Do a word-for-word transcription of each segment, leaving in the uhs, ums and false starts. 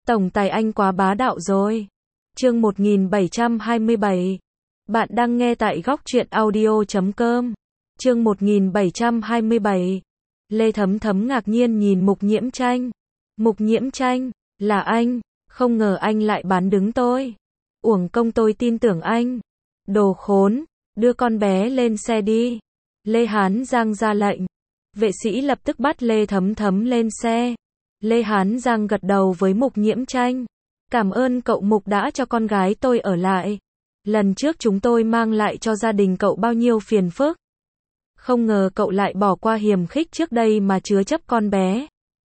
Tổng tài anh quá bá đạo rồi. Chương một nghìn bảy trăm hai mươi bảy. Bạn đang nghe tại góc truyện audio chấm com. Chương một nghìn bảy trăm hai mươi bảy. Lê Thấm Thấm ngạc nhiên nhìn Mục Nhiễm Tranh. Mục Nhiễm Tranh, là anh, không ngờ anh lại bán đứng tôi. Uổng công tôi tin tưởng anh. Đồ khốn, đưa con bé lên xe đi. Lê Hán Giang ra lệnh. Vệ sĩ lập tức bắt Lê Thấm Thấm lên xe. Lê Hán Giang gật đầu với Mục Nhiễm Tranh. Cảm ơn cậu Mục đã cho con gái tôi ở lại. Lần trước chúng tôi mang lại cho gia đình cậu bao nhiêu phiền phức. Không ngờ cậu lại bỏ qua hiềm khích trước đây mà chứa chấp con bé.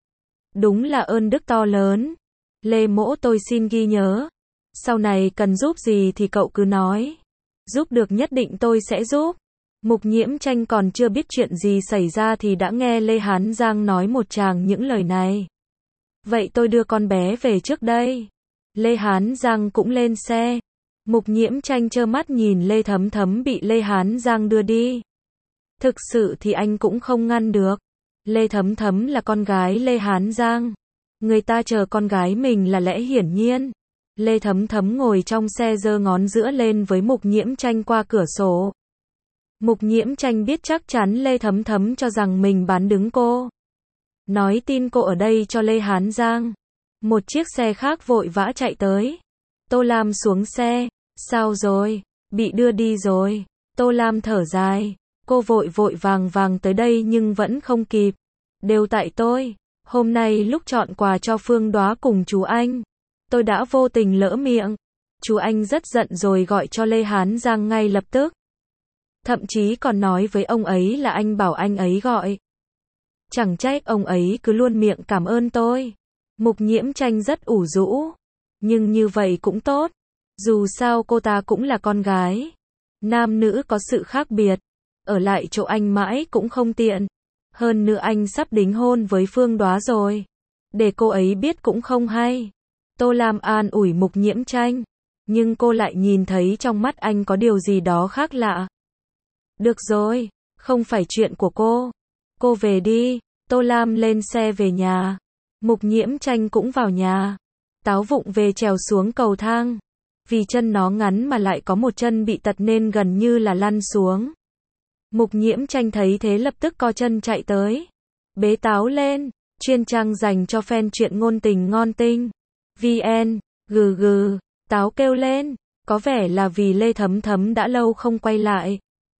Đúng là ơn đức to lớn. Lê mỗ tôi xin ghi nhớ. Sau này cần giúp gì thì cậu cứ nói. Giúp được nhất định tôi sẽ giúp. Mục Nhiễm Tranh còn chưa biết chuyện gì xảy ra thì đã nghe Lê Hán Giang nói một tràng những lời này. Vậy tôi đưa con bé về trước đây. Lê Hán Giang cũng lên xe. Mục Nhiễm Tranh trơ mắt nhìn Lê Thấm Thấm bị Lê Hán Giang đưa đi. Thực sự thì anh cũng không ngăn được. Lê Thấm Thấm là con gái Lê Hán Giang. Người ta chờ con gái mình là lẽ hiển nhiên. Lê Thấm Thấm ngồi trong xe giơ ngón giữa lên với Mục Nhiễm Tranh qua cửa sổ. Mục Nhiễm Tranh biết chắc chắn Lê Thấm Thấm cho rằng mình bán đứng cô. Nói tin cô ở đây cho Lê Hán Giang. Một chiếc xe khác vội vã chạy tới. Tô Lam xuống xe. Sao rồi? Bị đưa đi rồi. Tô Lam thở dài. Cô vội vội vàng vàng tới đây nhưng vẫn không kịp. Đều tại tôi. Hôm nay lúc chọn quà cho Phương Đoá cùng chú anh, tôi đã vô tình lỡ miệng. Chú anh rất giận rồi gọi cho Lê Hán Giang ngay lập tức. Thậm chí còn nói với ông ấy là anh bảo anh ấy gọi. Chẳng trách ông ấy cứ luôn miệng cảm ơn tôi. Mục Nhiễm Tranh rất ủ rũ. Nhưng như vậy cũng tốt. Dù sao cô ta cũng là con gái. Nam nữ có sự khác biệt. Ở lại chỗ anh mãi cũng không tiện. Hơn nữa anh sắp đính hôn với Phương Đoá rồi. Để cô ấy biết cũng không hay. Tô Lam an ủi Mục Nhiễm Tranh. Nhưng cô lại nhìn thấy trong mắt anh có điều gì đó khác lạ. Được rồi, không phải chuyện của cô. Cô về đi. Tô Lam lên xe về nhà. Mục Nhiễm Tranh cũng vào nhà. Táo vụng về trèo xuống cầu thang. Vì chân nó ngắn mà lại có một chân bị tật nên gần như là lăn xuống. Mục Nhiễm Tranh thấy thế lập tức co chân chạy tới. Bế Táo lên. Chuyên trang dành cho fan truyện ngôn tình ngon tinh. vn, gừ gừ. Táo kêu lên. Có vẻ là vì Lê Thấm Thấm đã lâu không quay lại.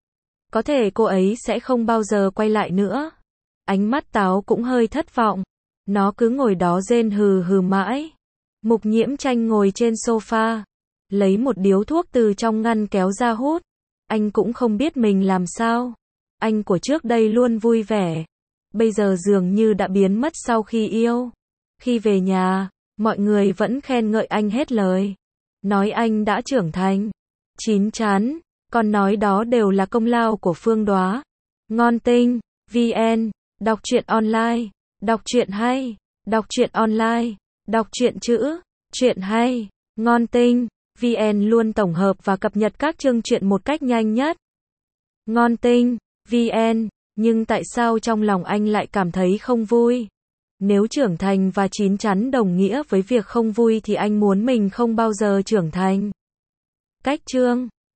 Có thể cô ấy sẽ không bao giờ quay lại nữa. Ánh mắt Táo cũng hơi thất vọng. Nó cứ ngồi đó rên hừ hừ mãi. Mục Nhiễm Tranh ngồi trên sofa. Lấy một điếu thuốc từ trong ngăn kéo ra hút. Anh cũng không biết mình làm sao. Anh của trước đây luôn vui vẻ. Bây giờ dường như đã biến mất sau khi yêu. Khi về nhà, mọi người vẫn khen ngợi anh hết lời. Nói anh đã trưởng thành. Chín chắn. Còn nói đó đều là công lao của Phương Đoá. Ngon tinh. vn. Đọc truyện online. Đọc truyện hay. Đọc truyện online. Đọc truyện chữ. Truyện hay. Ngon tinh. vn luôn tổng hợp và cập nhật các chương truyện một cách nhanh nhất. Ngon tinh. vn. Nhưng tại sao trong lòng anh lại cảm thấy không vui? Nếu trưởng thành và chín chắn đồng nghĩa với việc không vui thì anh muốn mình không bao giờ trưởng thành. Cách chương.